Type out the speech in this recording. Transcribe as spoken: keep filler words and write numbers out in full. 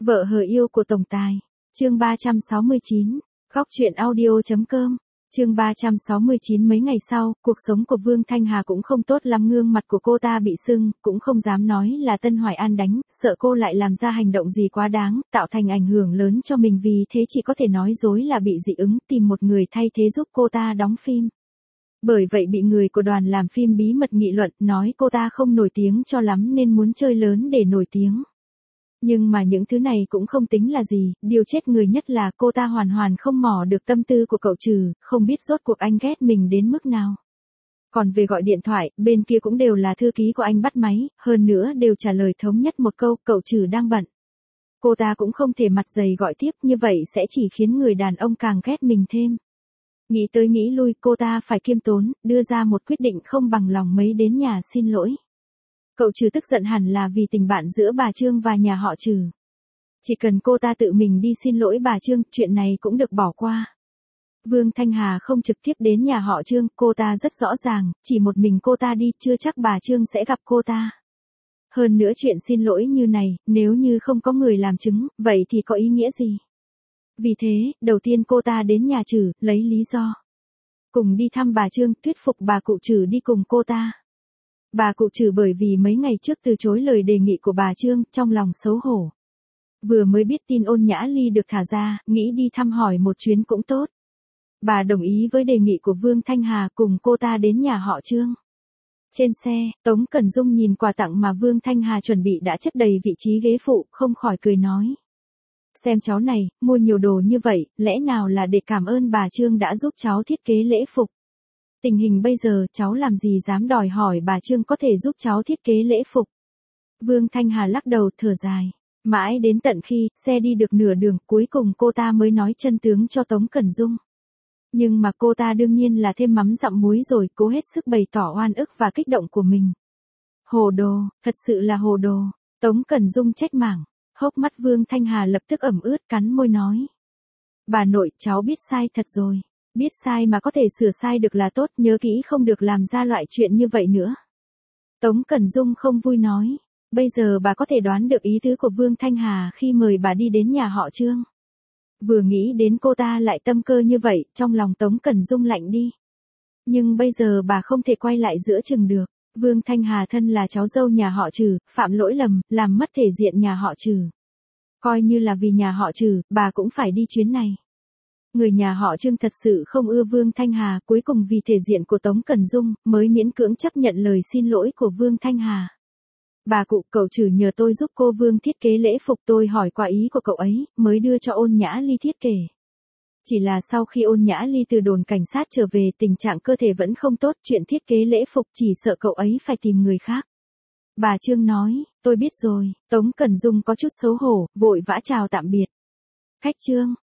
Vợ hờ yêu của tổng tài. Chương ba trăm sáu mươi chín. Khóc chuyện audio chấm com. Chương ba trăm sáu mươi chín. Mấy ngày sau, cuộc sống của Vương Thanh Hà cũng không tốt lắm, gương mặt của cô ta bị sưng, cũng không dám nói là Tân Hoài An đánh, sợ cô lại làm ra hành động gì quá đáng, tạo thành ảnh hưởng lớn cho mình, vì thế chỉ có thể nói dối là bị dị ứng, tìm một người thay thế giúp cô ta đóng phim. Bởi vậy bị người của đoàn làm phim bí mật nghị luận, nói cô ta không nổi tiếng cho lắm nên muốn chơi lớn để nổi tiếng. Nhưng mà những thứ này cũng không tính là gì, điều chết người nhất là cô ta hoàn hoàn không mò được tâm tư của cậu Trừ, không biết rốt cuộc anh ghét mình đến mức nào. Còn về gọi điện thoại, bên kia cũng đều là thư ký của anh bắt máy, hơn nữa đều trả lời thống nhất một câu, cậu Trừ đang bận. Cô ta cũng không thể mặt dày gọi tiếp, như vậy sẽ chỉ khiến người đàn ông càng ghét mình thêm. Nghĩ tới nghĩ lui, cô ta phải kiêm tốn, đưa ra một quyết định không bằng lòng mấy đến nhà xin lỗi. Cậu Trừ tức giận hẳn là vì tình bạn giữa bà Trương và nhà họ Trừ. Chỉ cần cô ta tự mình đi xin lỗi bà Trương, chuyện này cũng được bỏ qua. Vương Thanh Hà không trực tiếp đến nhà họ Trương, cô ta rất rõ ràng, chỉ một mình cô ta đi, chưa chắc bà Trương sẽ gặp cô ta. Hơn nữa chuyện xin lỗi như này, nếu như không có người làm chứng, vậy thì có ý nghĩa gì? Vì thế, đầu tiên cô ta đến nhà Trừ, lấy lý do cùng đi thăm bà Trương, thuyết phục bà cụ Trừ đi cùng cô ta. Bà cụ Trừ bởi vì mấy ngày trước từ chối lời đề nghị của bà Trương, trong lòng xấu hổ. Vừa mới biết tin Ôn Nhã Ly được thả ra, nghĩ đi thăm hỏi một chuyến cũng tốt. Bà đồng ý với đề nghị của Vương Thanh Hà, cùng cô ta đến nhà họ Trương. Trên xe, Tống Cẩn Dung nhìn quà tặng mà Vương Thanh Hà chuẩn bị đã chất đầy vị trí ghế phụ, không khỏi cười nói. Xem cháu này, mua nhiều đồ như vậy, lẽ nào là để cảm ơn bà Trương đã giúp cháu thiết kế lễ phục. Tình hình bây giờ, cháu làm gì dám đòi hỏi bà Trương có thể giúp cháu thiết kế lễ phục. Vương Thanh Hà lắc đầu thở dài. Mãi đến tận khi, xe đi được nửa đường, cuối cùng cô ta mới nói chân tướng cho Tống Cẩn Dung. Nhưng mà cô ta đương nhiên là thêm mắm dặm muối rồi, cố hết sức bày tỏ oan ức và kích động của mình. Hồ đồ, thật sự là hồ đồ. Tống Cẩn Dung trách mảng. Hốc mắt Vương Thanh Hà lập tức ẩm ướt, cắn môi nói. Bà nội, cháu biết sai thật rồi. Biết sai mà có thể sửa sai được là tốt, nhớ kỹ không được làm ra loại chuyện như vậy nữa. Tống Cẩn Dung không vui nói. Bây giờ bà có thể đoán được ý tứ của Vương Thanh Hà khi mời bà đi đến nhà họ Trương. Vừa nghĩ đến cô ta lại tâm cơ như vậy, trong lòng Tống Cẩn Dung lạnh đi. Nhưng bây giờ bà không thể quay lại giữa chừng được. Vương Thanh Hà thân là cháu dâu nhà họ Trừ, phạm lỗi lầm, làm mất thể diện nhà họ Trừ. Coi như là vì nhà họ Trừ, bà cũng phải đi chuyến này. Người nhà họ Trương thật sự không ưa Vương Thanh Hà, cuối cùng vì thể diện của Tống Cẩn Dung, mới miễn cưỡng chấp nhận lời xin lỗi của Vương Thanh Hà. Bà cụ, cậu Trừ nhờ tôi giúp cô Vương thiết kế lễ phục, tôi hỏi qua ý của cậu ấy, mới đưa cho Ôn Nhã Ly thiết kế. Chỉ là sau khi Ôn Nhã Ly từ đồn cảnh sát trở về, tình trạng cơ thể vẫn không tốt, chuyện thiết kế lễ phục chỉ sợ cậu ấy phải tìm người khác. Bà Trương nói, tôi biết rồi. Tống Cẩn Dung có chút xấu hổ, vội vã chào tạm biệt. Khách Trương,